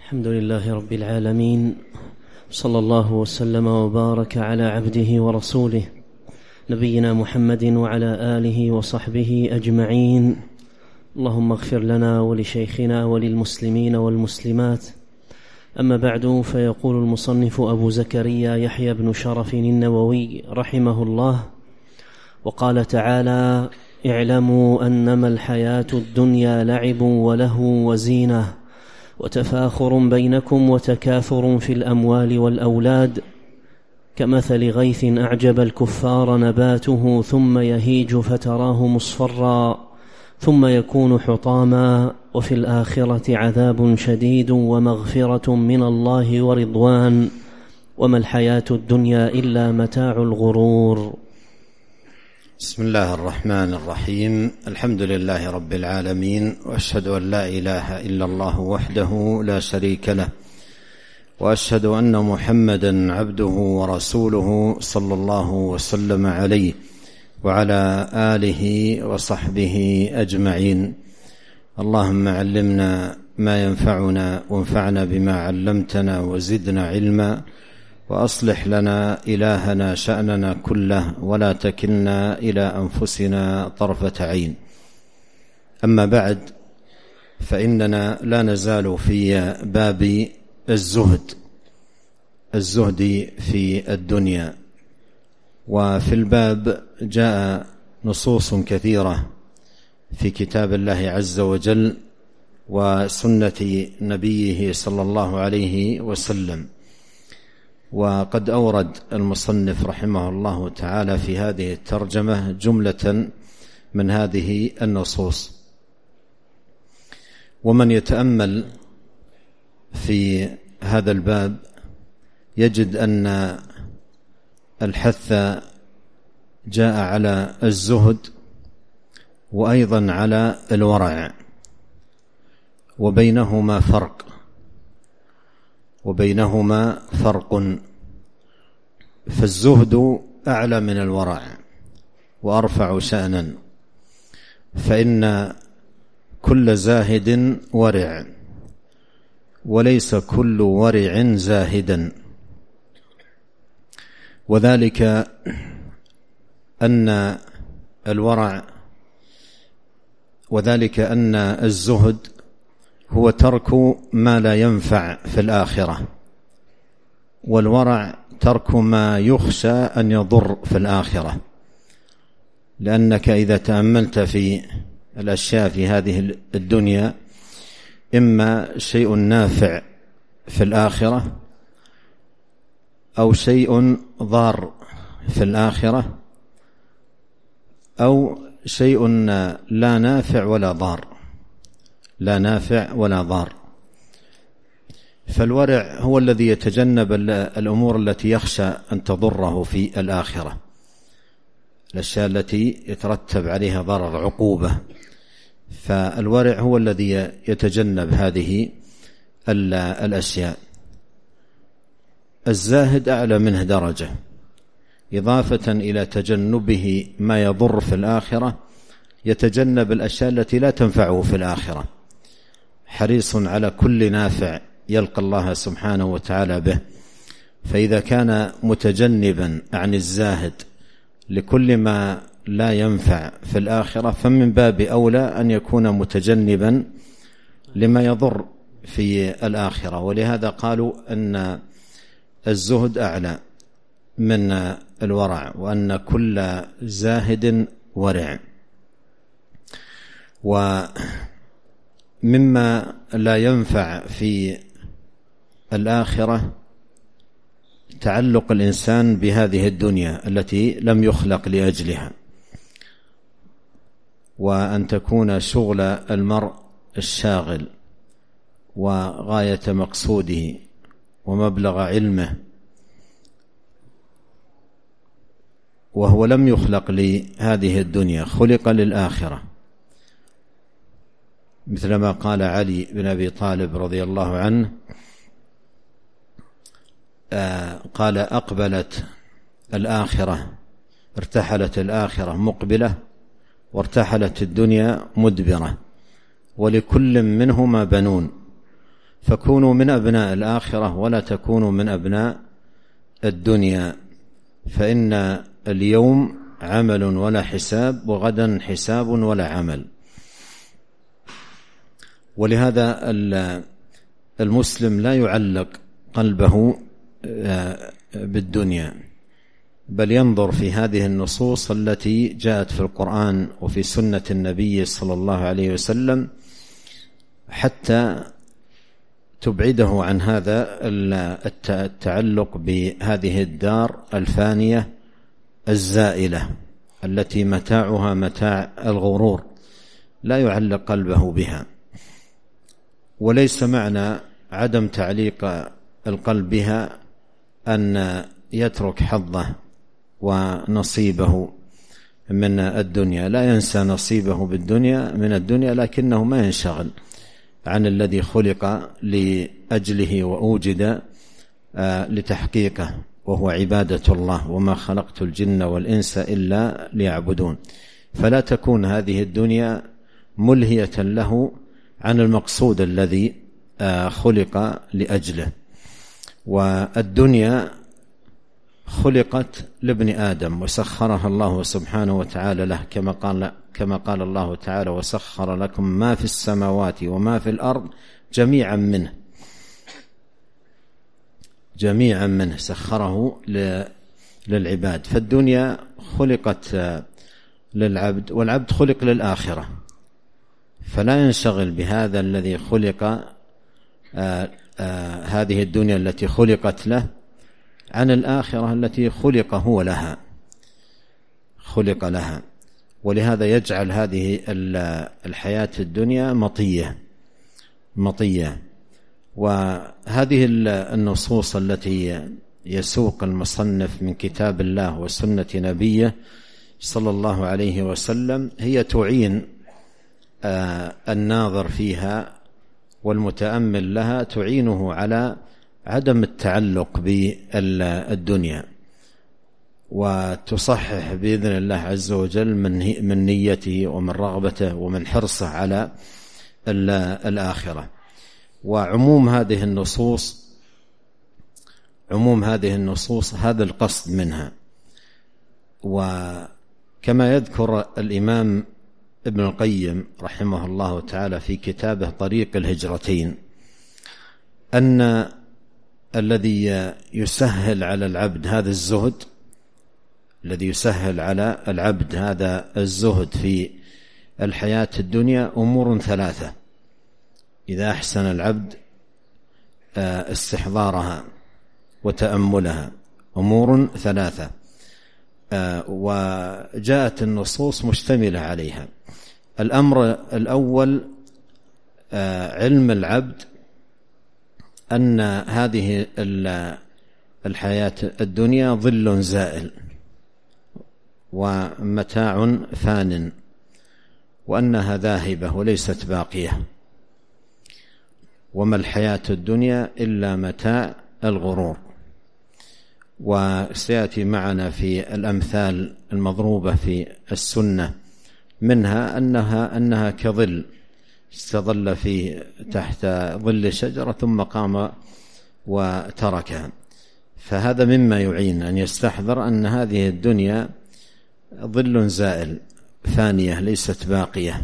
الحمد لله رب العالمين، صلى الله وسلم وبارك على عبده ورسوله نبينا محمد وعلى آله وصحبه أجمعين. اللهم اغفر لنا ولشيخنا وللمسلمين والمسلمات. أما بعد، فيقول المصنف أبو زكريا يحيى بن شرف النووي رحمه الله: وقال تعالى: اعلموا أنما الحياة الدنيا لعب ولهو وزينة وتفاخر بينكم وتكاثر في الأموال والأولاد كمثل غيث أعجب الكفار نباته ثم يهيج فتراه مصفرا ثم يكون حطاما وفي الآخرة عذاب شديد ومغفرة من الله ورضوان وما الحياة الدنيا إلا متاع الغرور. بسم الله الرحمن الرحيم. الحمد لله رب العالمين، وأشهد أن لا إله إلا الله وحده لا شريك له، وأشهد أن محمدا عبده ورسوله صلى الله وسلم عليه وعلى آله وصحبه أجمعين. اللهم علمنا ما ينفعنا وانفعنا بما علمتنا وزدنا علما، وأصلح لنا إلهنا شأننا كله ولا تكلنا إلى أنفسنا طرفة عين. أما بعد، فإننا لا نزال في باب الزهد في الدنيا. وفي الباب جاء نصوص كثيرة في كتاب الله عز وجل وسنة نبيه صلى الله عليه وسلم. وقد أورد المصنف رحمه الله تعالى في هذه الترجمة جملة من هذه النصوص. ومن يتأمل في هذا الباب يجد أن الحث جاء على الزهد وأيضا على الورع، وبينهما فرق. فالزهد أعلى من الورع وأرفع شأنا، فإن كل زاهد ورع وليس كل ورع زاهدا. وذلك أن الزهد هو ترك ما لا ينفع في الآخرة، والورع ترك ما يخشى أن يضر في الآخرة. لأنك إذا تأملت في الأشياء في هذه الدنيا، إما شيء نافع في الآخرة أو شيء ضار في الآخرة، أو شيء لا نافع ولا ضار. فالورع هو الذي يتجنب الأمور التي يخشى أن تضره في الآخرة، الأشياء التي يترتب عليها ضرر عقوبة. فالورع هو الذي يتجنب هذه الأشياء. الزاهد أعلى منه درجة، إضافة إلى تجنبه ما يضر في الآخرة يتجنب الأشياء التي لا تنفعه في الآخرة، حريص على كل نافع يلقى الله سبحانه وتعالى به. فإذا كان متجنبا عن الزاهد لكل ما لا ينفع في الآخرة، فمن باب أولى أن يكون متجنبا لما يضر في الآخرة. ولهذا قالوا أن الزهد أعلى من الورع، وأن كل زاهد ورع. ومما لا ينفع في الآخرة تعلق الإنسان بهذه الدنيا التي لم يخلق لأجلها، وأن تكون شغل المرء الشاغل وغاية مقصوده ومبلغ علمه، وهو لم يخلق لهذه الدنيا، خلق للآخرة. مثلما قال علي بن أبي طالب رضي الله عنه، قال: أقبلت الآخرة، ارتحلت الآخرة مقبلة، وارتحلت الدنيا مدبرة، ولكل منهما بنون، فكونوا من أبناء الآخرة ولا تكونوا من أبناء الدنيا، فإن اليوم عمل ولا حساب، وغدا حساب ولا عمل. ولهذا المسلم لا يعلق قلبه بالدنيا، بل ينظر في هذه النصوص التي جاءت في القرآن وفي سنة النبي صلى الله عليه وسلم حتى تبعده عن هذا التعلق بهذه الدار الفانية الزائلة التي متاعها متاع الغرور، لا يعلق قلبه بها. وليس معنى عدم تعليق القلب بها أن يترك حظه ونصيبه من الدنيا، لا ينسى نصيبه بالدنيا من الدنيا، لكنه ما ينشغل عن الذي خلق لأجله وأوجد لتحقيقه، وهو عبادة الله، وما خلقت الجن والإنس إلا ليعبدون. فلا تكون هذه الدنيا ملهية له عن المقصود الذي خلق لأجله. والدنيا خلقت لابن آدم وسخرها الله سبحانه وتعالى له، كما قال الله تعالى: وسخر لكم ما في السماوات وما في الأرض جميعا منه سخره للعباد. فالدنيا خلقت للعبد، والعبد خلق للآخرة، فلا ينشغل بهذا الذي خلق هذه الدنيا التي خلقت له عن الآخرة التي خلق لها. ولهذا يجعل هذه الحياة الدنيا مطية. وهذه النصوص التي يسوق المصنف من كتاب الله وسنة نبيه صلى الله عليه وسلم هي تعين الناظر فيها والمتأمل لها، تعينه على عدم التعلق بالدنيا، وتصحح بإذن الله عز وجل من نيته ومن رغبته ومن حرصه على الآخرة. وعموم هذه النصوص هذا القصد منها. وكما يذكر الإمام ابن القيم رحمه الله تعالى في كتابه طريق الهجرتين أن الذي يسهل على العبد هذا الزهد في الحياة الدنيا أمور ثلاثة إذا أحسن العبد استحضارها وتأملها. أمور ثلاثة وجاءت النصوص مشتملة عليها. الأمر الأول علم العبد أن هذه الحياة الدنيا ظل زائل ومتاع فان، وأنها ذاهبة وليست باقية، وما الحياة الدنيا إلا متاع الغرور. وسيأتي معنا في الأمثال المضروبة في السنة منها أنها كظل استظل فيه تحت ظل شجرة ثم قام وتركها. فهذا مما يعين أن يستحضر أن هذه الدنيا ظل زائل فانية ليست باقية.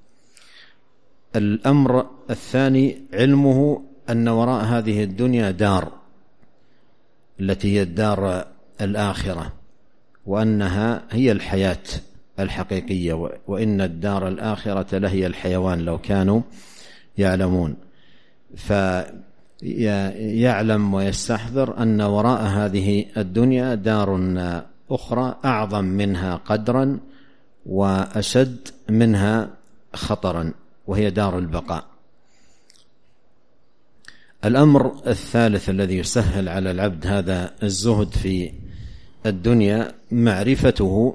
الأمر الثاني علمه أن وراء هذه الدنيا دار التي هي الدار الآخرة، وأنها هي الحياة الحقيقية، وإن الدار الآخرة لهي الحيوان لو كانوا يعلمون. فيعلم ويستحضر أن وراء هذه الدنيا دار أخرى أعظم منها قدرا وأشد منها خطرا، وهي دار البقاء. الأمر الثالث الذي يسهل على العبد هذا الزهد في الدنيا معرفته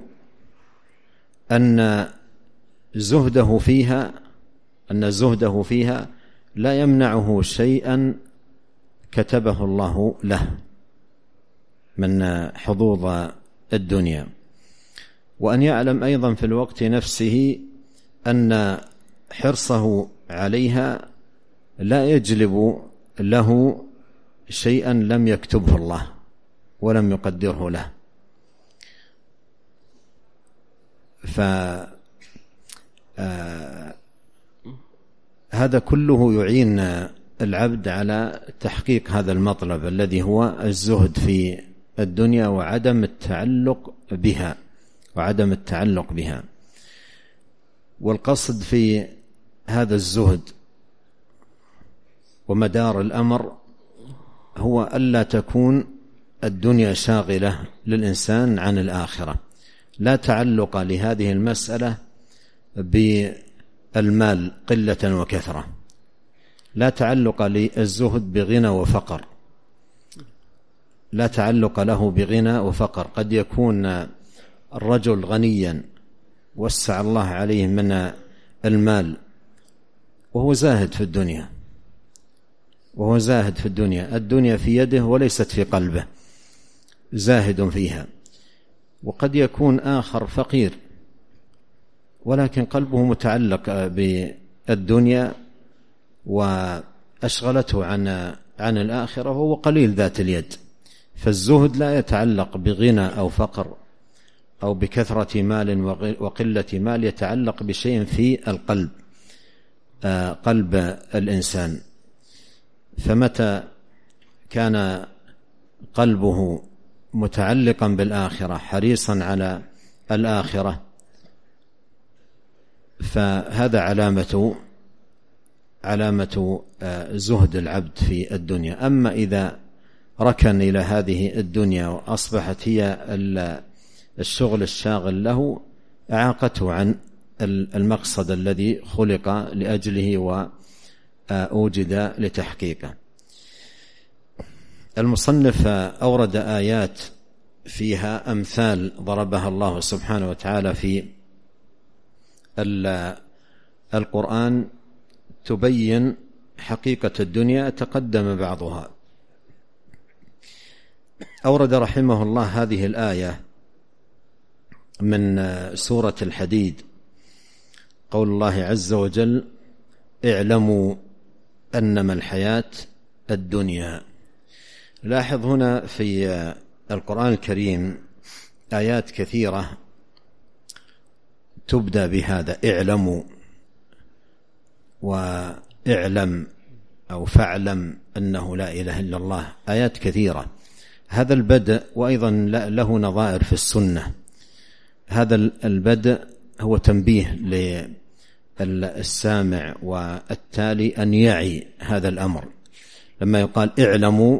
أن زهده فيها لا يمنعه شيئا كتبه الله له من حظوظ الدنيا، وأن يعلم أيضا في الوقت نفسه أن حرصه عليها لا يجلب له شيئا لم يكتبه الله ولم يقدره له. هذا كله يعين العبد على تحقيق هذا المطلب الذي هو الزهد في الدنيا وعدم التعلق بها. والقصد في هذا الزهد ومدار الأمر هو ألا تكون الدنيا شاغلة للإنسان عن الآخرة. لا تعلق لهذه المسألة بالمال قلة وكثرة، لا تعلق للزهد بغنى وفقر، لا تعلق له بغنى وفقر. قد يكون الرجل غنيا وسع الله عليه من المال وهو زاهد في الدنيا، الدنيا في يده وليست في قلبه، زاهد فيها. وقد يكون آخر فقير ولكن قلبه متعلق بالدنيا وأشغلته عن الآخرة، وهو قليل ذات اليد. فالزهد لا يتعلق بغنى أو فقر أو بكثرة مال وقلة مال، يتعلق بشيء في القلب، قلب الإنسان. فمتى كان قلبه متعلقا بالآخرة حريصا على الآخرة فهذا علامة زهد العبد في الدنيا. أما إذا ركن إلى هذه الدنيا وأصبحت هي الشغل الشاغل له، أعاقته عن المقصد الذي خلق لأجله وأوجد لتحقيقه. المصنف أورد آيات فيها أمثال ضربها الله سبحانه وتعالى في القرآن تبين حقيقة الدنيا، تقدم بعضها. أورد رحمه الله هذه الآية من سورة الحديد، قول الله عز وجل: اعلموا أنما الحياة الدنيا. لاحظ هنا في القرآن الكريم آيات كثيرة تبدأ بهذا: اعلموا، واعلم أو فاعلم أنه لا إله إلا الله، آيات كثيرة. هذا البدء وأيضا له نظائر في السنة. هذا البدء هو تنبيه للسامع والتالي أن يعي هذا الأمر. لما يقال اعلموا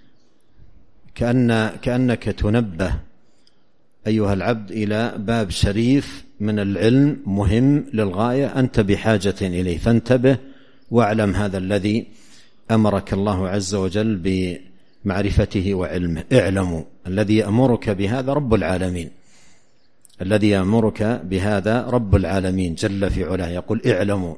كأنك تنبه أيها العبد إلى باب شريف من العلم مهم للغاية، أنت بحاجة إليه، فانتبه واعلم هذا الذي أمرك الله عز وجل بمعرفته وعلمه. اعلموا، الذي يأمرك بهذا رب العالمين، الذي يأمرك بهذا رب العالمين جل في علاه، يقول اعلموا.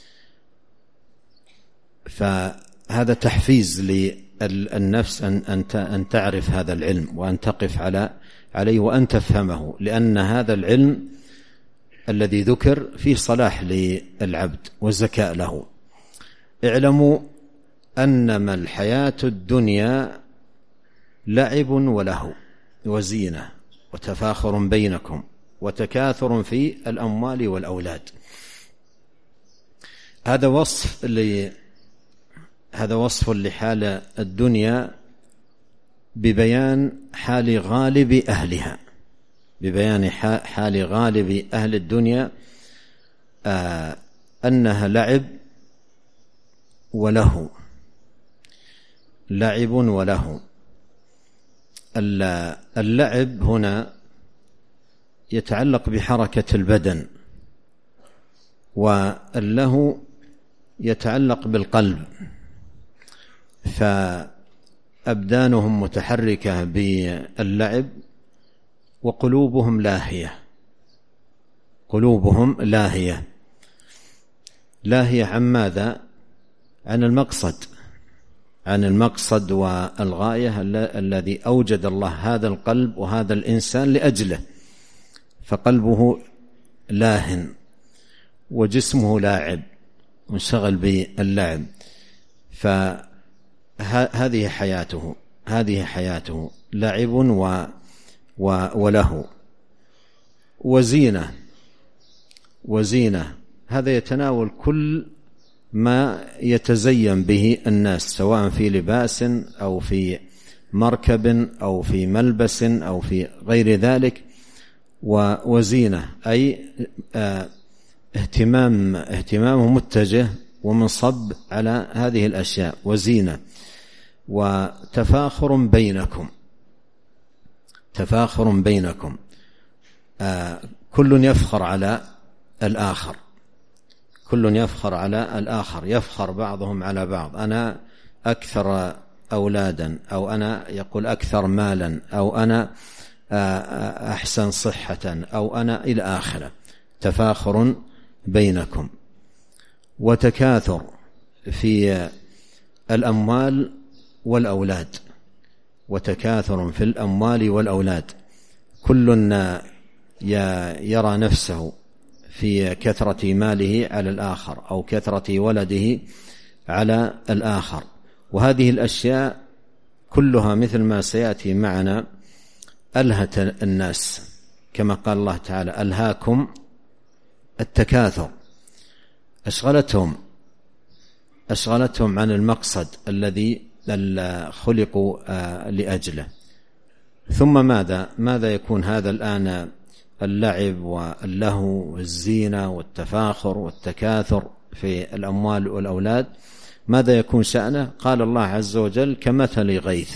فهذا تحفيز للنفس أن تعرف هذا العلم وأن تقف عليه وأن تفهمه، لأن هذا العلم الذي ذكر فيه صلاح للعبد وزكاء له. اعلموا أنما الحياة الدنيا لعب ولهو وزينة وتفاخر بينكم وتكاثر في الأموال والأولاد. هذا وصف لحال الدنيا ببيان حال غالب أهلها، ببيان حال غالب أهل الدنيا أنها لعب وله، لعب وله. اللعب هنا يتعلق بحركة البدن، واللهو يتعلق بالقلب، فأبدانهم متحركة باللعب وقلوبهم لاهية، قلوبهم لاهية. لاهية عن ماذا؟ عن المقصد والغاية الذي أوجد الله هذا القلب وهذا الإنسان لأجله، فقلبه لاهٍ وجسمه لاعب منشغل باللعب. هذه حياته لعب وله وزينة. هذا يتناول كل ما يتزين به الناس، سواء في لباس أو في مركب أو في ملبس أو في غير ذلك. وزينة أي اهتمامه متجه ومنصب على هذه الأشياء. وزينة وتفاخر بينكم، كل يفخر على الآخر، يفخر بعضهم على بعض، أنا أكثر أولادا، أو أنا يقول أكثر مالا، أو أنا أحسن صحة، أو أنا إلى آخره. تفاخر بينكم وتكاثر في الأموال والأولاد، كل يرى نفسه في كثرة ماله على الآخر أو كثرة ولده على الآخر. وهذه الأشياء كلها مثل ما سيأتي معنا ألهت الناس، كما قال الله تعالى: ألهاكم التكاثر. أشغلتهم عن المقصد الذي خلقوا لأجله. ثم ماذا يكون هذا الآن؟ اللعب واللهو والزينة والتفاخر والتكاثر في الأموال والأولاد، ماذا يكون شأنه؟ قال الله عز وجل: كمثل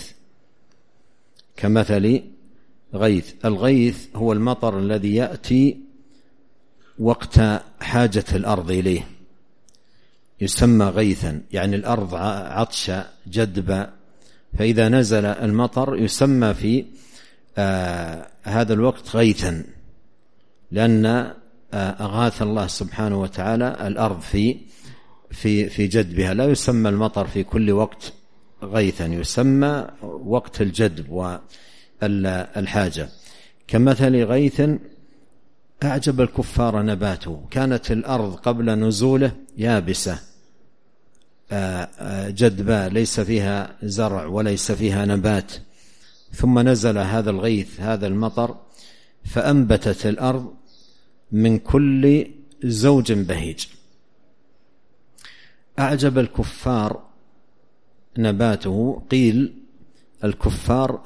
غيث. الغيث هو المطر الذي يأتي وقت حاجة الأرض إليه، يسمى غيثا، يعني الأرض عطشة جدبة، فإذا نزل المطر يسمى في هذا الوقت غيثا، لأن أغاث الله سبحانه وتعالى الأرض في جدبها. لا يسمى المطر في كل وقت غيثا، يسمى وقت الجدب والحاجة. كمثل غيث أعجب الكفار نباته. كانت الأرض قبل نزوله يابسة جدبة، ليس فيها زرع وليس فيها نبات، ثم نزل هذا الغيث، هذا المطر، فأنبتت الأرض من كل زوج بهيج. أعجب الكفار نباته، قيل الكفار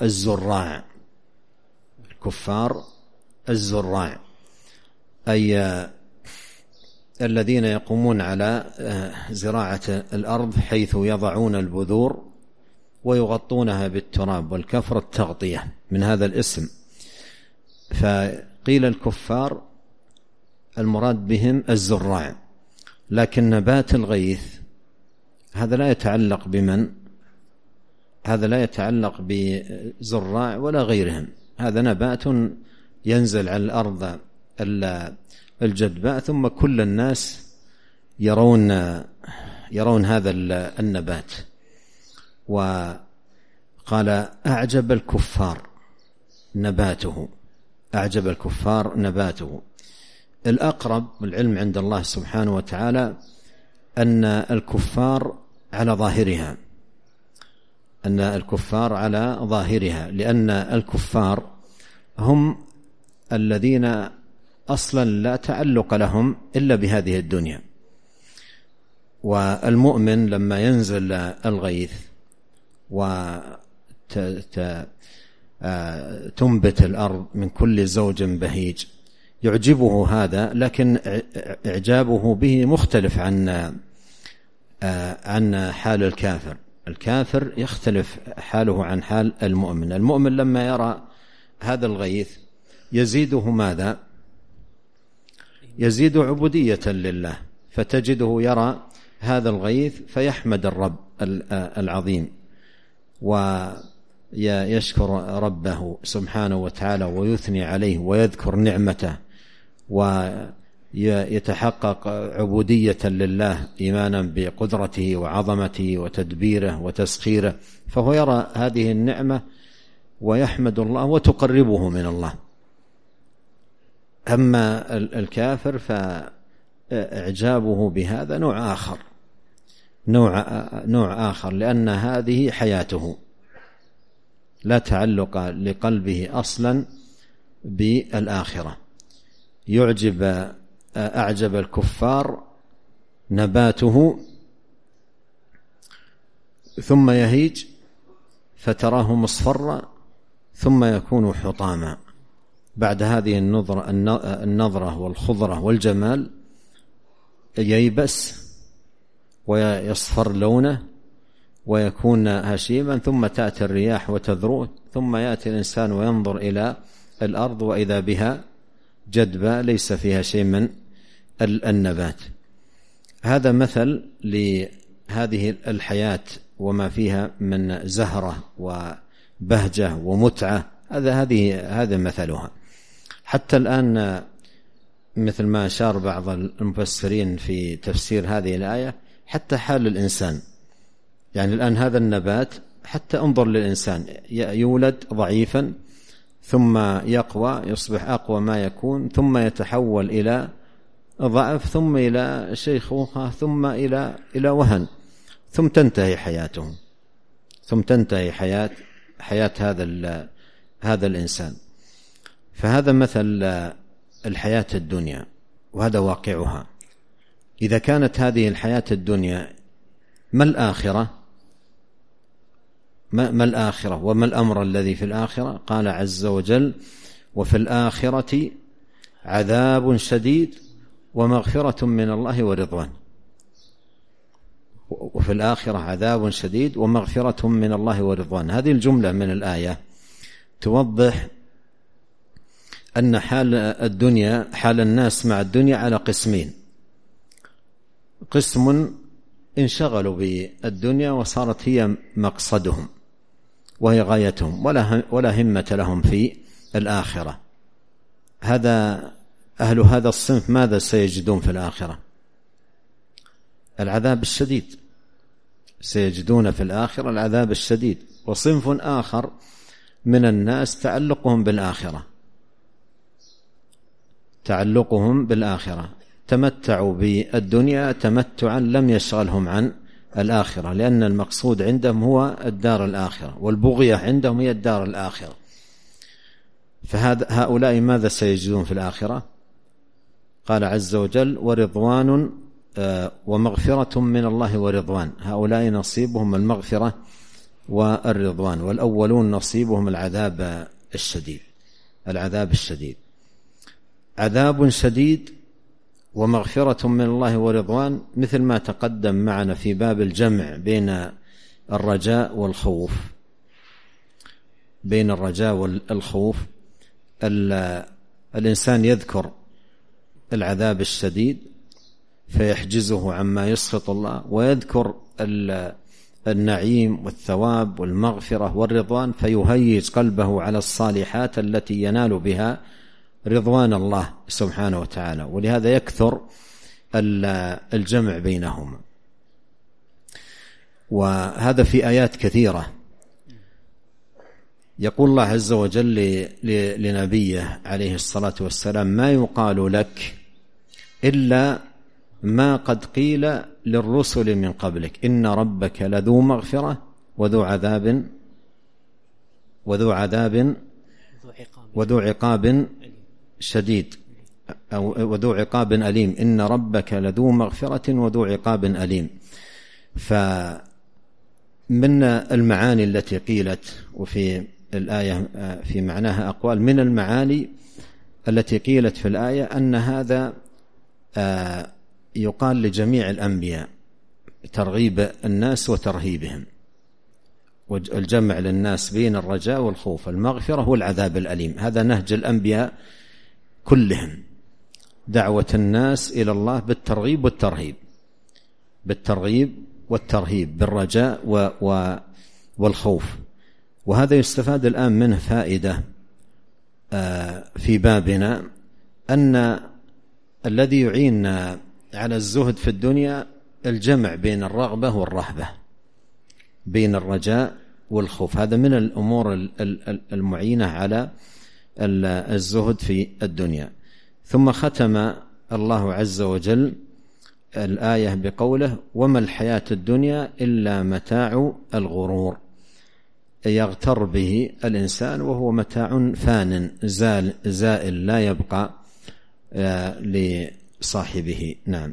الزراع، أي الذين يقومون على زراعة الأرض، حيث يضعون البذور ويغطونها بالتراب، والكفر التغطية، من هذا الاسم. فقيل الكفار المراد بهم الزراع. لكن نبات الغيث هذا لا يتعلق هذا لا يتعلق بزراع ولا غيرهم، هذا نبات ينزل على الأرض الجدباء، ثم كل الناس يرون هذا النبات. وقال: أعجب الكفار نباته. الأقرب والعلم عند الله سبحانه وتعالى أن الكفار على ظاهرها، لأن الكفار هم الذين أصلا لا تعلق لهم إلا بهذه الدنيا. والمؤمن لما ينزل الغيث وتنبت الأرض من كل زوج بهيج يعجبه هذا، لكن إعجابه به مختلف عن حال الكافر. الكافر يختلف حاله عن حال المؤمن. المؤمن لما يرى هذا الغيث يزيده ماذا؟ يزيد عبودية لله، فتجده يرى هذا الغيث فيحمد الرب العظيم ويشكر ربه سبحانه وتعالى ويثني عليه ويذكر نعمته ويتحقق عبودية لله إيمانا بقدرته وعظمته وتدبيره وتسخيره، فهو يرى هذه النعمة ويحمد الله وتقربه من الله. أما الكافر فإعجابه بهذا نوع آخر، لأن هذه حياته، لا تعلق لقلبه أصلا بالآخرة. أعجب الكفار نباته ثم يهيج فتراه مصفرا ثم يكون حطاما. بعد هذه النظرة والخضرة والجمال ييبس ويصفر لونه ويكون هشيما، ثم تأتي الرياح وتذروه، ثم يأتي الإنسان وينظر إلى الأرض وإذا بها جدبة ليس فيها شيء من النبات. هذا مثل لهذه الحياة وما فيها من زهرة وبهجة ومتعة. هذا مثلها. حتى الآن مثل ما أشار بعض المفسرين في تفسير هذه الآية، حتى حال الإنسان، يعني الآن هذا النبات حتى انظر للإنسان، يولد ضعيفا ثم يقوى، يصبح أقوى ما يكون، ثم يتحول إلى ضعف، ثم إلى شيخوخة، ثم إلى وهن، ثم تنتهي حياته، ثم تنتهي حياة هذا الإنسان. فهذا مثل الحياة الدنيا، وهذا واقعها. إذا كانت هذه الحياة الدنيا، ما الآخرة؟ ما الآخرة وما الأمر الذي في الآخرة؟ قال عز وجل: وفي الآخرة عذاب شديد ومغفرة من الله ورضوان. وفي الآخرة عذاب شديد ومغفرة من الله ورضوان. هذه الجملة من الآية توضح أن حال الناس مع الدنيا على قسمين: قسم انشغلوا بالدنيا وصارت هي مقصدهم وهي غايتهم، ولا همة لهم في الآخرة. أهل هذا الصنف ماذا سيجدون في الآخرة؟ العذاب الشديد، سيجدون في الآخرة العذاب الشديد. وصنف آخر من الناس تعلقهم بالآخرة، تمتعوا بالدنيا تمتعا لم يشغلهم عن الآخرة، لأن المقصود عندهم هو الدار الآخرة، والبغية عندهم هي الدار الآخرة. فهؤلاء ماذا سيجدون في الآخرة؟ قال عز وجل: ورضوان ومغفرة من الله ورضوان. هؤلاء نصيبهم المغفرة والرضوان، والأولون نصيبهم العذاب الشديد. عذاب شديد ومغفرة من الله ورضوان، مثل ما تقدم معنا في باب الجمع بين الرجاء والخوف. الإنسان يذكر العذاب الشديد فيحجزه عما يسخط الله، ويذكر النعيم والثواب والمغفرة والرضوان فيهيج قلبه على الصالحات التي ينال بها رضوان الله سبحانه وتعالى، ولهذا يكثر الجمع بينهما. وهذا في آيات كثيرة. يقول الله عز وجل لنبيه عليه الصلاة والسلام: ما يقال لك إلا ما قد قيل للرسل من قبلك إن ربك لذو مغفرة وذو عقاب شديد، أو وذو عقاب أليم. إن ربك لذو مغفرة وذو عقاب أليم. فمن المعاني التي قيلت، وفي الآية في معناها أقوال، من المعاني التي قيلت في الآية أن هذا يقال لجميع الأنبياء، ترغيب الناس وترهيبهم، والجمع للناس بين الرجاء والخوف، المغفرة والعذاب الأليم. هذا نهج الأنبياء كلهم، دعوة الناس إلى الله بالترغيب والترهيب، بالرجاء والخوف. وهذا يستفاد الآن منه فائدة في بابنا، أن الذي يعيننا على الزهد في الدنيا الجمع بين الرغبة والرهبة، بين الرجاء والخوف. هذا من الأمور المعينة على الزهد في الدنيا. ثم ختم الله عز وجل الآية بقوله وما الحياة الدنيا إلا متاع الغرور، يغتر به الإنسان وهو متاع فان زائل لا يبقى لصاحبه. نعم.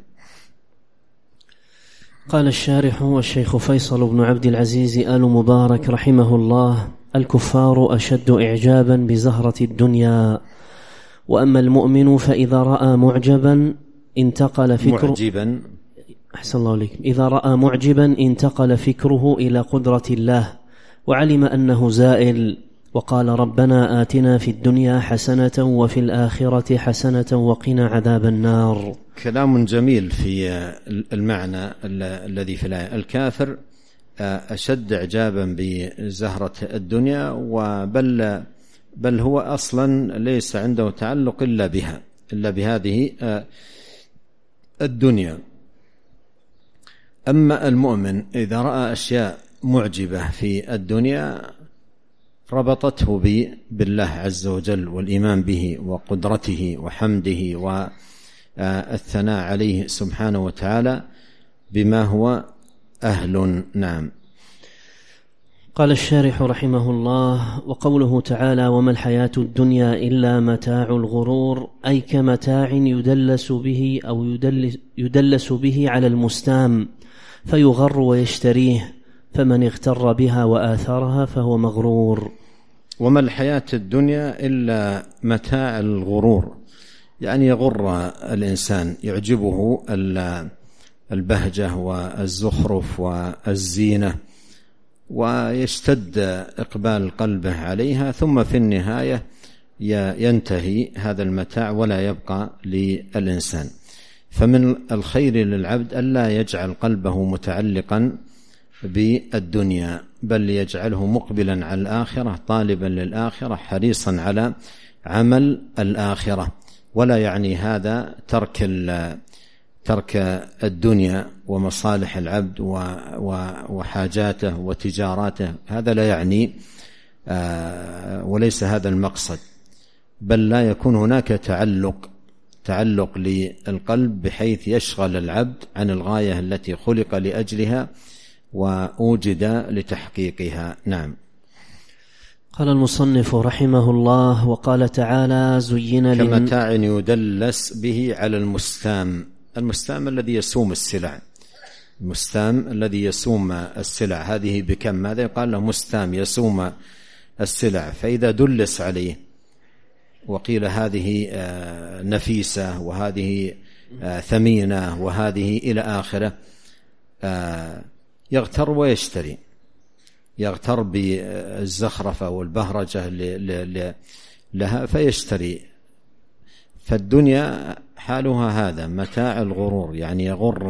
قال الشارح والشيخ فيصل بن عبد العزيز آل مبارك رحمه الله: الكفار أشد إعجابا بزهرة الدنيا، وأما المؤمن فإذا رأى معجبا انتقل فكره أحسن الله عليكم، إذا رأى معجبا انتقل فكره إلى قدرة الله وعلم أنه زائل، وقال ربنا آتنا في الدنيا حسنة وفي الآخرة حسنة وقنا عذاب النار. كلام جميل في المعنى الذي في الآية. الكافر أشد إعجابا بزهرة الدنيا، بل هو أصلا ليس عنده تعلق إلا بهذه الدنيا. أما المؤمن إذا رأى أشياء معجبة في الدنيا ربطته بالله عز وجل والإيمان به وقدرته وحمده والثناء عليه سبحانه وتعالى بما هو أهل. نعم. قال الشارح رحمه الله: وقوله تعالى وما الحياة الدنيا إلا متاع الغرور، أي كمتاع يدلس به أو يدلس به على المستام فيغر ويشتريه، فمن اغتر بها وآثرها فهو مغرور. وما الحياة الدنيا إلا متاع الغرور، يعني يغر الإنسان، يعجبه البهجة والزخرف والزينة ويشتد إقبال قلبه عليها، ثم في النهاية ينتهي هذا المتاع ولا يبقى للإنسان. فمن الخير للعبد ألا يجعل قلبه متعلقا بالدنيا، بل يجعله مقبلا على الآخرة، طالبا للآخرة، حريصا على عمل الآخرة. ولا يعني هذا ترك الدنيا ومصالح العبد وحاجاته وتجاراته، هذا لا يعني وليس هذا المقصد، بل لا يكون هناك تعلق للقلب بحيث يشغل العبد عن الغاية التي خلق لأجلها وأوجد لتحقيقها. نعم. قال المصنف رحمه الله: وقال تعالى زين كمتاع يدلس به على المستام الذي يسوم السلع، المستام الذي يسوم السلع، هذه بكم؟ ماذا يقال له؟ مستام، يسوم السلع. فإذا دلس عليه وقيل هذه نفيسة وهذه ثمينة وهذه إلى آخره، يغتر ويشتري، يغتر بالزخرفة والبهرجة لها فيشتري. فالدنيا حالها هذا متاع الغرور، يعني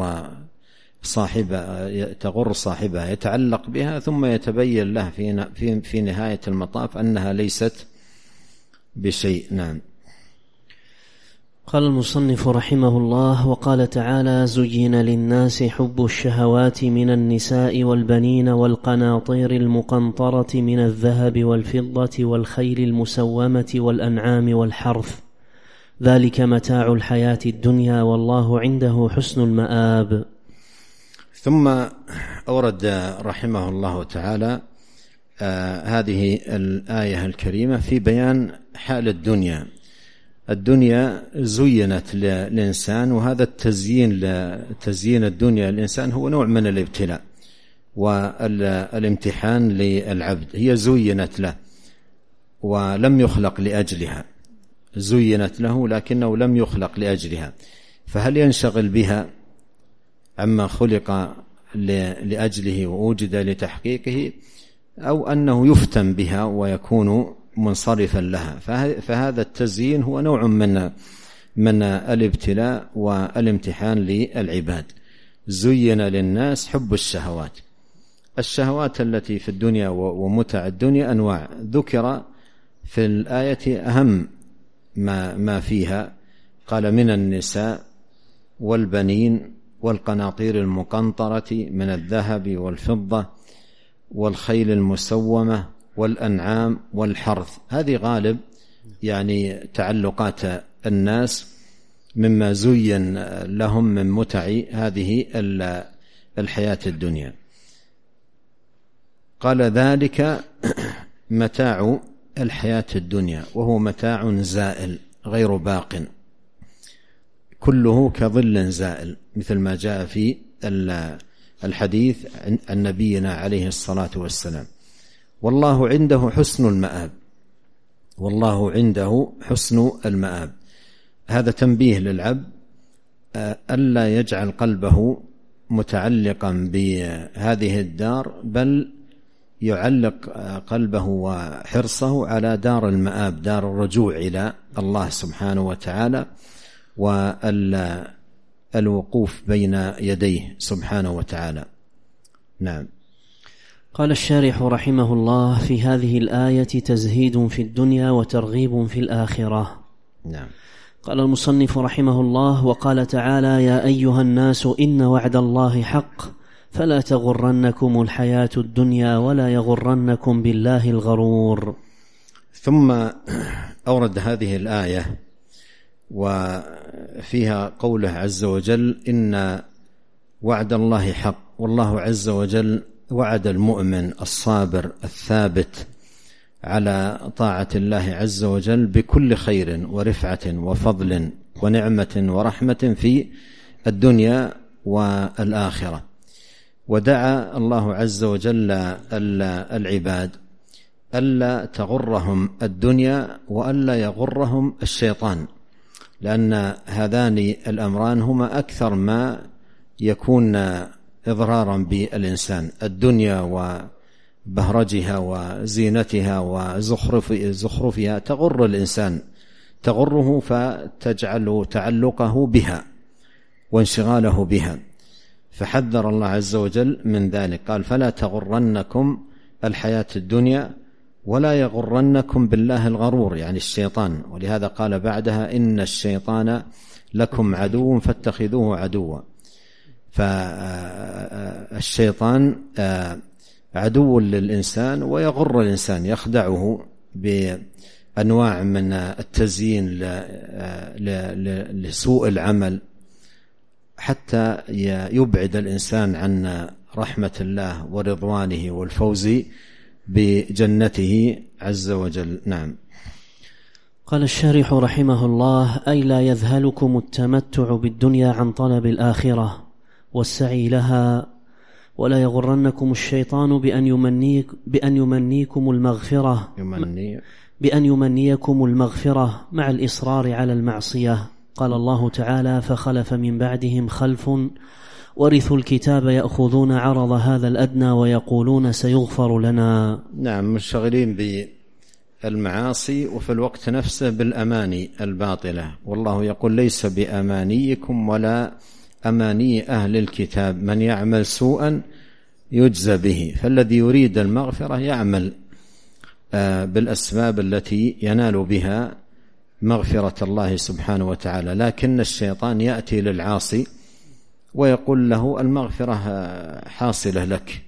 تغر صاحبها، يتعلق بها ثم يتبين له في نهاية المطاف أنها ليست بشيء. نعم. قال المصنف رحمه الله: وقال تعالى زين للناس حب الشهوات من النساء والبنين والقناطير المقنطرة من الذهب والفضة والخيل المسومة والأنعام والحرث، ذلك متاع الحياة الدنيا والله عنده حسن المآب. ثم أورد رحمه الله تعالى هذه الآية الكريمة في بيان حال الدنيا زينت للإنسان، وهذا تزيين الدنيا للإنسان هو نوع من الابتلاء والامتحان للعبد. هي زينت له ولم يخلق لأجلها، زينت له لكنه لم يخلق لأجلها، فهل ينشغل بها عما خلق لأجله ووجد لتحقيقه، أو أنه يفتن بها ويكون منصرفا لها؟ فهذا التزيين هو نوع من الابتلاء والامتحان للعباد. زين للناس حب الشهوات التي في الدنيا ومتع الدنيا أنواع، ذكر في الآية أهم ما فيها، قال من النساء والبنين والقناطير المقنطرة من الذهب والفضة والخيل المسومة والأنعام والحرث. هذه غالب يعني تعلقات الناس مما زين لهم من متع هذه الحياة الدنيا. قال ذلك متاع الحياة الدنيا وهو متاع زائل غير باق، كله كظل زائل، مثل ما جاء في الحديث عن نبينا عليه الصلاة والسلام. والله عنده حسن المآب، والله عنده حسن المآب. هذا تنبيه للعبد ألا يجعل قلبه متعلقا بهذه الدار، بل يعلق قلبه وحرصه على دار المآب، دار الرجوع إلى الله سبحانه وتعالى والوقوف بين يديه سبحانه وتعالى. نعم. قال الشارح رحمه الله: في هذه الآية تزهيد في الدنيا وترغيب في الآخرة. نعم. قال المصنف رحمه الله: وقال تعالى: يا أيها الناس إن وعد الله حق فلا تغرنكم الحياة الدنيا ولا يغرنكم بالله الغرور. ثم أورد هذه الآية وفيها قوله عز وجل: إن وعد الله حق. والله عز وجل وعد المؤمن الصابر الثابت على طاعة الله عز وجل بكل خير ورفعة وفضل ونعمة ورحمة في الدنيا والآخرة. ودعا الله عز وجل العباد ألا تغرهم الدنيا وألا يغرهم الشيطان، لأن هذان الأمران هما أكثر ما يكون إضرارا بالإنسان. الدنيا وبهرجها وزينتها وزخرفها تغر الإنسان، تغره فتجعل تعلقه بها وانشغاله بها، فحذر الله عز وجل من ذلك. قال: فلا تغرنكم الحياة الدنيا ولا يغرنكم بالله الغرور، يعني الشيطان. ولهذا قال بعدها: إن الشيطان لكم عدو فاتخذوه عدوا. فالشيطان عدو للإنسان ويغر الإنسان، يخدعه بأنواع من التزيين لسوء العمل حتى يبعد الإنسان عن رحمة الله ورضوانه والفوز بجنته عز وجل. نعم. قال الشارح رحمه الله: أي لا يذهلكم التمتع بالدنيا عن طلب الآخرة والسعي لها، ولا يغرنكم الشيطان بأن يمنيكم المغفرة مع الإصرار على المعصية. قال الله تعالى: فخلف من بعدهم خلف ورثوا الكتاب يأخذون عرض هذا الأدنى ويقولون سيغفر لنا. نعم، منشغلين بالمعاصي وفي الوقت نفسه بالأماني الباطلة. والله يقول: ليس بأمانيكم ولا أماني أهل الكتاب، من يعمل سوءا يجزى به. فالذي يريد المغفرة يعمل بالأسباب التي ينال بها مغفرة الله سبحانه وتعالى. لكن الشيطان يأتي للعاصي ويقول له: المغفرة حاصلة لك،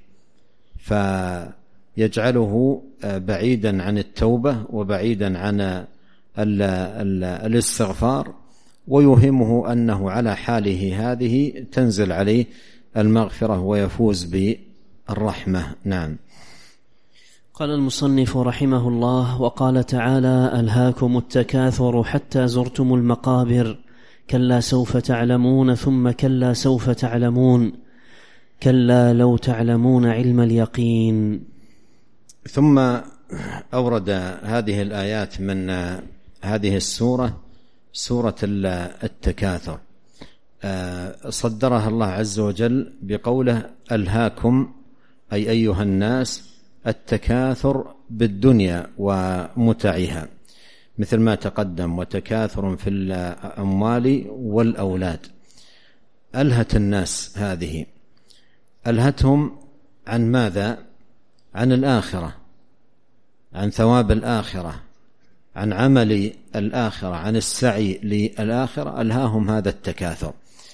فيجعله بعيدا عن التوبة وبعيدا عن الاستغفار، ويوهمه أنه على حاله هذه تنزل عليه المغفرة ويفوز بالرحمة. نعم. قال المصنف رحمه الله: وقال تعالى: ألهاكم التكاثر حتى زرتم المقابر، كلا سوف تعلمون ثم كلا سوف تعلمون، كلا لو تعلمون علم اليقين. ثم أورد هذه الآيات من هذه السورة، سورة التكاثر، صدرها الله عز وجل بقوله: ألهاكم، أي أيها الناس، التكاثر بالدنيا ومتعها، مثل ما تقدم: وتكاثر في الأموال والأولاد. ألهت الناس، هذه ألهتهم عن ماذا؟ عن الآخرة، عن ثواب الآخرة، عن عمل الآخرة، عن السعي للآخرة. ألهاهم هذا التكاثر.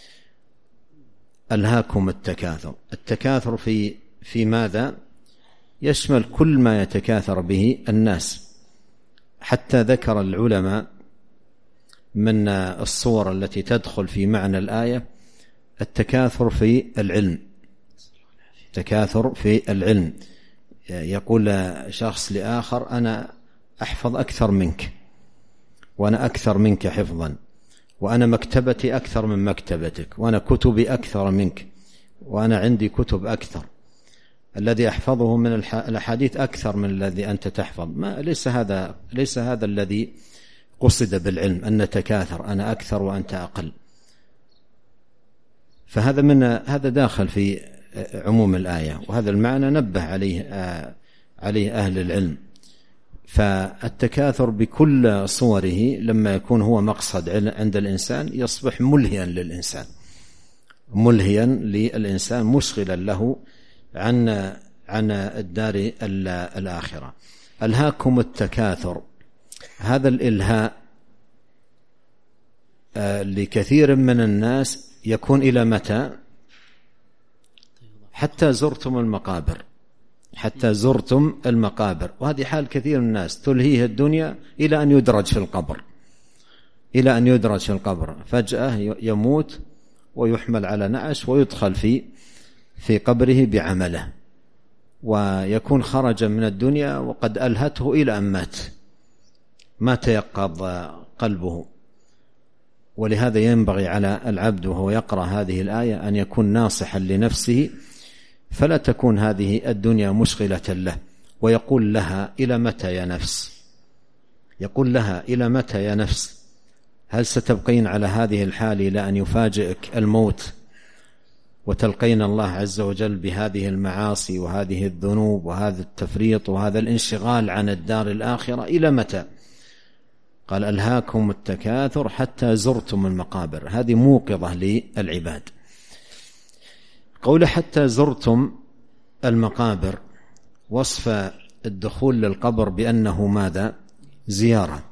ألهاكم التكاثر. التكاثر في ماذا؟ يشمل كل ما يتكاثر به الناس. حتى ذكر العلماء من الصور التي تدخل في معنى الآية التكاثر في العلم. تكاثر في العلم، يقول شخص لآخر أنا أحفظ أكثر منك، وأنا أكثر منك حفظا، وأنا مكتبتي أكثر من مكتبتك، وأنا كتبي أكثر منك، وأنا عندي كتب أكثر، الذي أحفظه من الأحاديث أكثر من الذي أنت تحفظ. ليس هذا الذي قصد بالعلم، أن نتكاثر، أنا أكثر وأنت أقل. هذا داخل في عموم الآية، وهذا المعنى نبه عليه أهل العلم. فالتكاثر بكل صوره لما يكون هو مقصد عند الإنسان يصبح ملهيا للإنسان، مشغلا له عن الدار الآخرة. ألهاكم التكاثر، هذا الإلهاء لكثير من الناس يكون إلى متى؟ حتى زرتم المقابر. وهذه حال كثير من الناس، تلهيه الدنيا إلى أن يدرج في القبر، فجأة يموت ويحمل على نعش ويدخل في قبره بعمله، ويكون خرج من الدنيا وقد ألهته إلى أن ما تيقظ قلبه. ولهذا ينبغي على العبد وهو يقرأ هذه الآية أن يكون ناصحا لنفسه، فلا تكون هذه الدنيا مشغلة له، ويقول لها إلى متى يا نفس؟ هل ستبقين على هذه الحال إلى أن يفاجئك الموت وتلقين الله عز وجل بهذه المعاصي وهذه الذنوب وهذا التفريط وهذا الانشغال عن الدار الآخرة؟ إلى متى؟ قال ألهاكم التكاثر حتى زرتم المقابر. هذه موقظة للعباد. قول حتى زرتم المقابر، وصف الدخول للقبر بأنه ماذا؟ زيارة.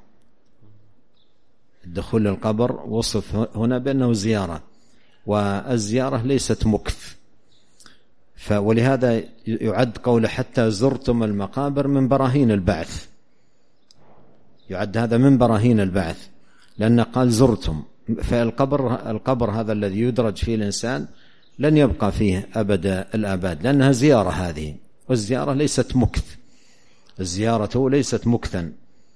الدخول للقبر وصف هنا بأنه زيارة، والزيارة ليست مكث. ولهذا يعد قول حتى زرتم المقابر من براهين البعث، يعد هذا من براهين البعث، لأن قال زرتم. فالقبر هذا الذي يدرج فيه الإنسان لن يبقى فيه أبد الآباد، لأنها زيارة هذه، والزيارة ليست مكث. الزيارة ليست مكثا،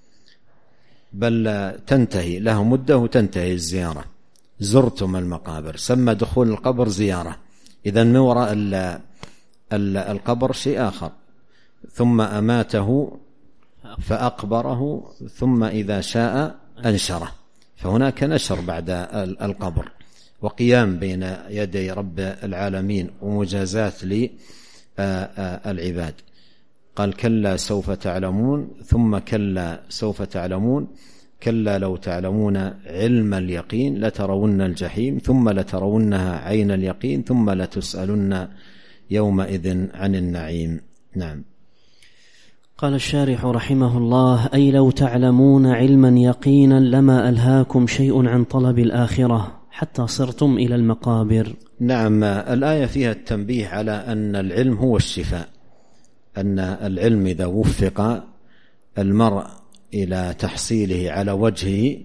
بل تنتهي، لها مدة وتنتهي الزيارة. زرتم المقابر، سمى دخول القبر زيارة. إذن من وراء القبر شيء آخر. ثم أماته فأقبره ثم إذا شاء أنشره، فهناك نشر بعد القبر، وقيام بين يدي رب العالمين، ومجازات للعباد. قال كلا سوف تعلمون، ثم كلا سوف تعلمون، كلا لو تعلمون علم اليقين لترون الجحيم ثم لترونها عين اليقين ثم لتسألن يومئذ عن النعيم. نعم. قال الشارح رحمه الله: أي لو تعلمون علما يقينا لما ألهاكم شيء عن طلب الآخرة حتى صرتم إلى المقابر. نعم، الآية فيها التنبيه على أن العلم هو الشفاء، أن العلم إذا وفق المرء إلى تحصيله على وجهه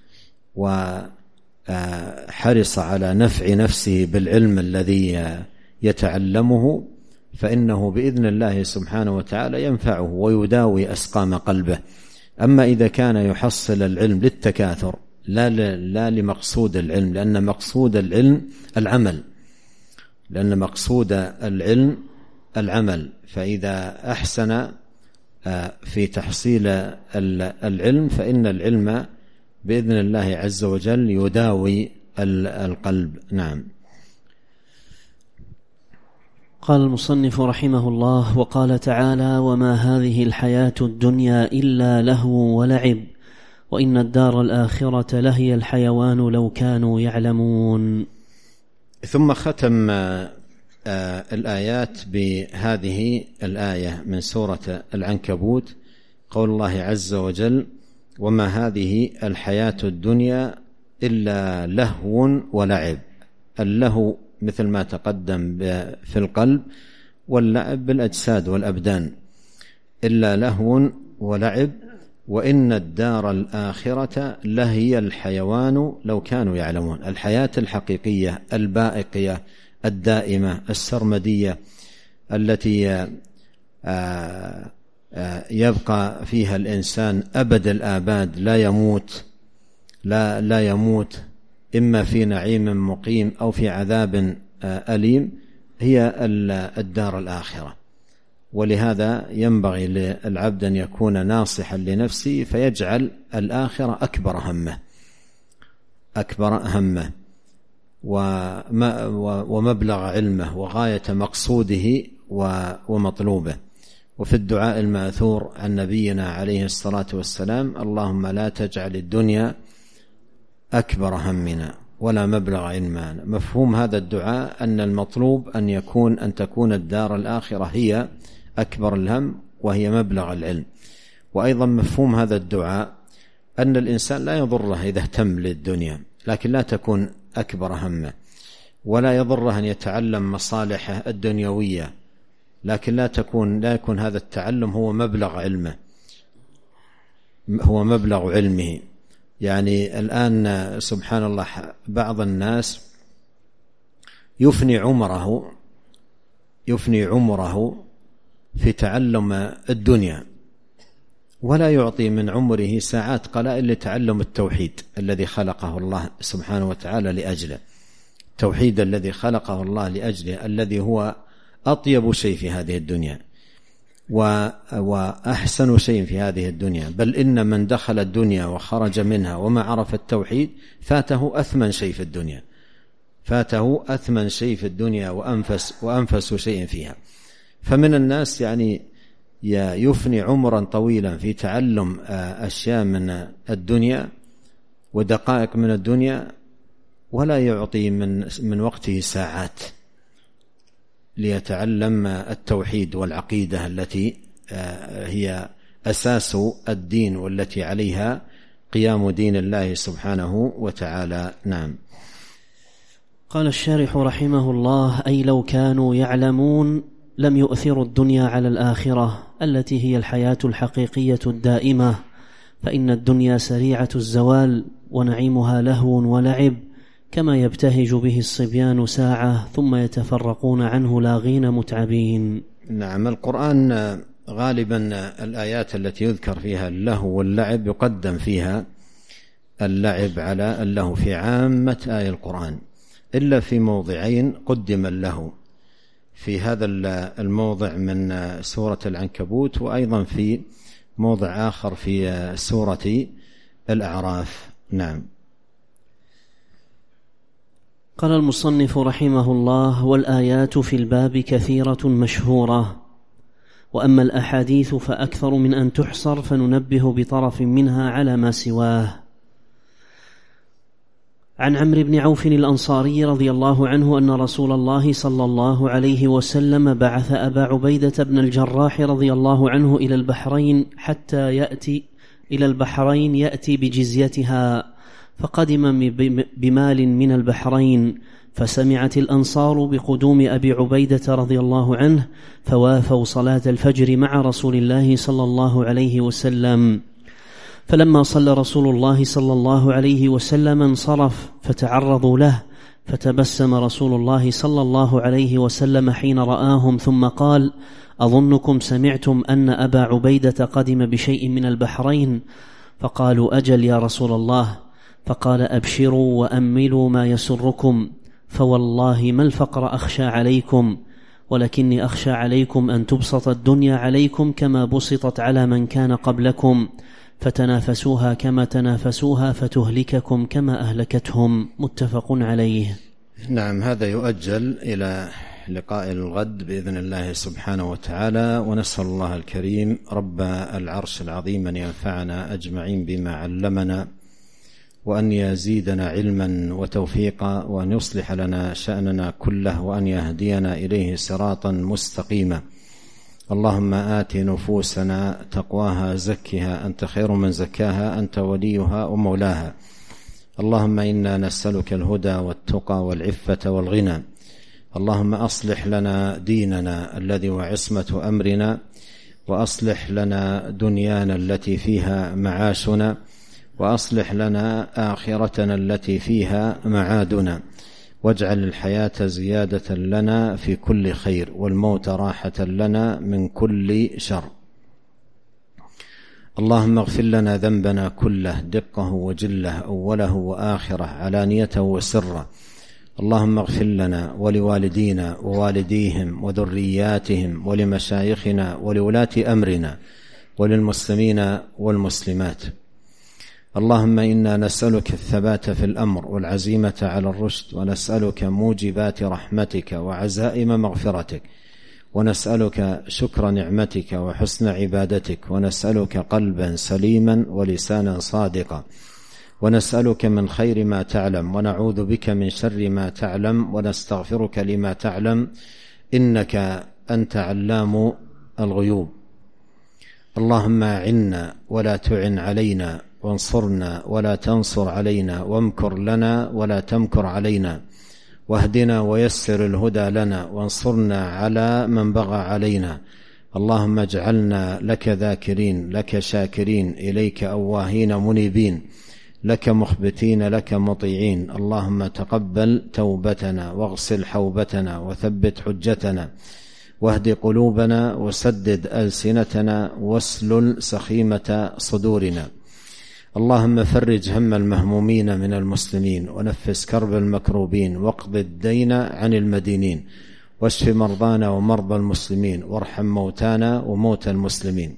وحرص على نفع نفسه بالعلم الذي يتعلمه، فإنه بإذن الله سبحانه وتعالى ينفعه ويداوي أسقام قلبه. أما إذا كان يحصل العلم للتكاثر لا لمقصود العلم، لأن مقصود العلم العمل، فإذا أحسن في تحصيل العلم فإن العلم بإذن الله عز وجل يداوي القلب. نعم. قال المصنف رحمه الله: وقال تعالى: وما هذه الحياة الدنيا إلا لهو ولعب وإن الدار الآخرة لهي الحيوان لو كانوا يعلمون. ثم ختم الآيات بهذه الآية من سورة العنكبوت، قول الله عز وجل: وما هذه الحياة الدنيا إلا لهو ولعب. اللهو مثل ما تقدم في القلب، واللعب بالأجساد والأبدان. إلا لهو ولعب وإن الدار الآخرة لهي الحيوان لو كانوا يعلمون. الحياة الحقيقية الباقية الدائمة السرمدية التي يبقى فيها الإنسان أبد الآباد لا يموت إما في نعيم مقيم أو في عذاب أليم، هي الدار الآخرة. ولهذا ينبغي للعبد أن يكون ناصحا لنفسه فيجعل الآخرة أكبر همه ومبلغ علمه وغاية مقصوده ومطلوبه. وفي الدعاء الماثور عن نبينا عليه الصلاة والسلام: اللهم لا تجعل الدنيا أكبر همنا ولا مبلغ علمنا. مفهوم هذا الدعاء أن المطلوب أن تكون الدار الآخرة هي أكبر الهم وهي مبلغ العلم. وأيضا مفهوم هذا الدعاء أن الإنسان لا يضره إذا اهتم للدنيا، لكن لا تكون أكبر همه، ولا يضره أن يتعلم مصالحه الدنيوية، لكن لا يكون هذا التعلم هو مبلغ علمه. يعني الآن سبحان الله بعض الناس يفني عمره في تعلم الدنيا، ولا يعطي من عمره ساعات قلائل لتعلم التوحيد الذي خلقه الله سبحانه وتعالى لأجله، التوحيد الذي خلقه الله لأجله، الذي هو أطيب شيء في هذه الدنيا وأحسن شيء في هذه الدنيا. بل إن من دخل الدنيا وخرج منها وما عرف التوحيد فاته أثمن شيء في الدنيا وأنفس شيء فيها. فمن الناس يعني يفني عمرا طويلا في تعلم أشياء من الدنيا ودقائق من الدنيا، ولا يعطي من وقته ساعات ليتعلم التوحيد والعقيدة التي هي أساس الدين والتي عليها قيام دين الله سبحانه وتعالى. نعم. قال الشارح رحمه الله: أي لو كانوا يعلمون لم يؤثروا الدنيا على الآخرة التي هي الحياة الحقيقية الدائمة، فإن الدنيا سريعة الزوال ونعيمها لهو ولعب، كما يبتهج به الصبيان ساعة ثم يتفرقون عنه لاغين متعبين. نعم. القرآن غالبا الآيات التي يذكر فيها اللهو واللعب يقدم فيها اللعب على اللهو في عامة آية القرآن، إلا في موضعين قدم اللهو، في هذا الموضع من سورة العنكبوت، وأيضا في موضع آخر في سورة الأعراف. نعم. قال المصنف رحمه الله: والآيات في الباب كثيرة مشهورة، وأما الأحاديث فأكثر من أن تحصر، فننبه بطرف منها على ما سواه. عن عمرو بن عوف الأنصاري رضي الله عنه أن رسول الله صلى الله عليه وسلم بعث أبا عبيدة بن الجراح رضي الله عنه إلى البحرين حتى يأتي بجزيتها، فقدم بمال من البحرين، فسمعت الأنصار بقدوم أبي عبيدة رضي الله عنه، فوافوا صلاة الفجر مع رسول الله صلى الله عليه وسلم. فلما صلى رسول الله صلى الله عليه وسلم انصرف، فتعرضوا له، فتبسم رسول الله صلى الله عليه وسلم حين رآهم، ثم قال: أظنكم سمعتم أن أبا عبيدة قدم بشيء من البحرين؟ فقالوا: أجل يا رسول الله. فقال: أبشروا وأملوا ما يسركم، فوالله ما الفقر أخشى عليكم، ولكني أخشى عليكم أن تبسط الدنيا عليكم كما بسطت على من كان قبلكم، فتنافسوها كما تنافسوها، فتهلككم كما أهلكتهم. متفق عليه. نعم. هذا يؤجل إلى لقاء الغد بإذن الله سبحانه وتعالى، ونسأل الله الكريم رب العرش العظيم أن ينفعنا أجمعين بما علمنا، وأن يزيدنا علما وتوفيقا، وأن يصلح لنا شأننا كله، وأن يهدينا إليه صراطا مستقيما. اللهم آت نفوسنا تقواها زكها أنت خير من زكاها أنت وليها ومولاها. اللهم إنا نسألك الهدى والتقى والعفة والغنى. اللهم أصلح لنا ديننا الذي هو عصمة أمرنا، وأصلح لنا دنيانا التي فيها معاشنا، وأصلح لنا آخرتنا التي فيها معادنا، واجعل الحياة زيادة لنا في كل خير، والموت راحة لنا من كل شر. اللهم اغفر لنا ذنبنا كله، دقه وجله، أوله وآخره، علانيته وسره. اللهم اغفر لنا ولوالدينا ووالديهم وذرياتهم ولمشايخنا ولولاة أمرنا وللمسلمين والمسلمات. اللهم إنا نسألك الثبات في الأمر والعزيمة على الرشد، ونسألك موجبات رحمتك وعزائم مغفرتك، ونسألك شكر نعمتك وحسن عبادتك، ونسألك قلبا سليما ولسانا صادقا، ونسألك من خير ما تعلم، ونعوذ بك من شر ما تعلم، ونستغفرك لما تعلم، إنك أنت علام الغيوب. اللهم أعنا ولا تعن علينا، وانصرنا ولا تنصر علينا، وامكر لنا ولا تمكر علينا، واهدنا ويسر الهدى لنا، وانصرنا على من بغى علينا. اللهم اجعلنا لك ذاكرين، لك شاكرين، إليك أواهين منيبين، لك مخبتين، لك مطيعين. اللهم تقبل توبتنا، واغسل حوبتنا، وثبت حجتنا، واهد قلوبنا، وسدد ألسنتنا، واسلل سخيمة صدورنا. اللهم فرج هم المهمومين من المسلمين، ونفس كرب المكروبين، واقض الدين عن المدينين، واشف مرضانا ومرضى المسلمين، وارحم موتانا وموتى المسلمين.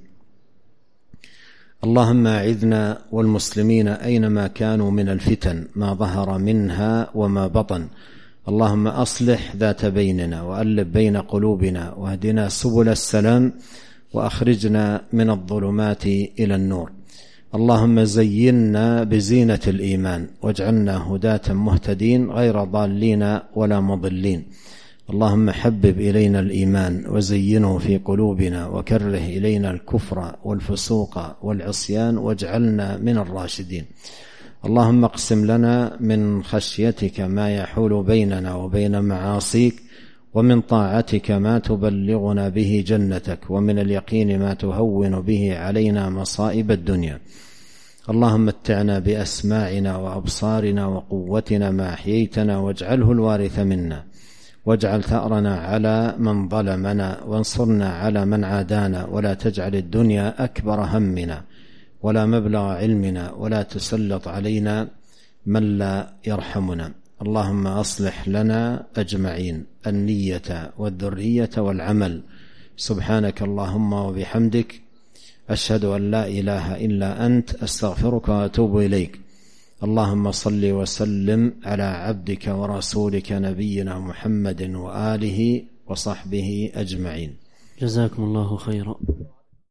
اللهم أعذنا والمسلمين أينما كانوا من الفتن ما ظهر منها وما بطن. اللهم أصلح ذات بيننا، وألف بين قلوبنا، واهدنا سبل السلام، وأخرجنا من الظلمات إلى النور. اللهم زينا بزينة الإيمان، واجعلنا هداة مهتدين غير ضالين ولا مضلين. اللهم حبب إلينا الإيمان، وزينه في قلوبنا، وكره إلينا الكفر والفسوق والعصيان، واجعلنا من الراشدين. اللهم اقسم لنا من خشيتك ما يحول بيننا وبين معاصيك، ومن طاعتك ما تبلغنا به جنتك، ومن اليقين ما تهون به علينا مصائب الدنيا. اللهم متعنا بأسماعنا وأبصارنا وقوتنا ما أحييتنا، واجعله الوارث منا، واجعل ثأرنا على من ظلمنا، وانصرنا على من عادانا، ولا تجعل الدنيا أكبر همنا ولا مبلغ علمنا، ولا تسلط علينا من لا يرحمنا. اللهم أصلح لنا أجمعين النية والذرية والعمل. سبحانك اللهم وبحمدك، أشهد أن لا إله إلا أنت، أستغفرك وأتوب إليك. اللهم صل وسلم على عبدك ورسولك نبينا محمد وآله وصحبه أجمعين. جزاكم الله خيرا.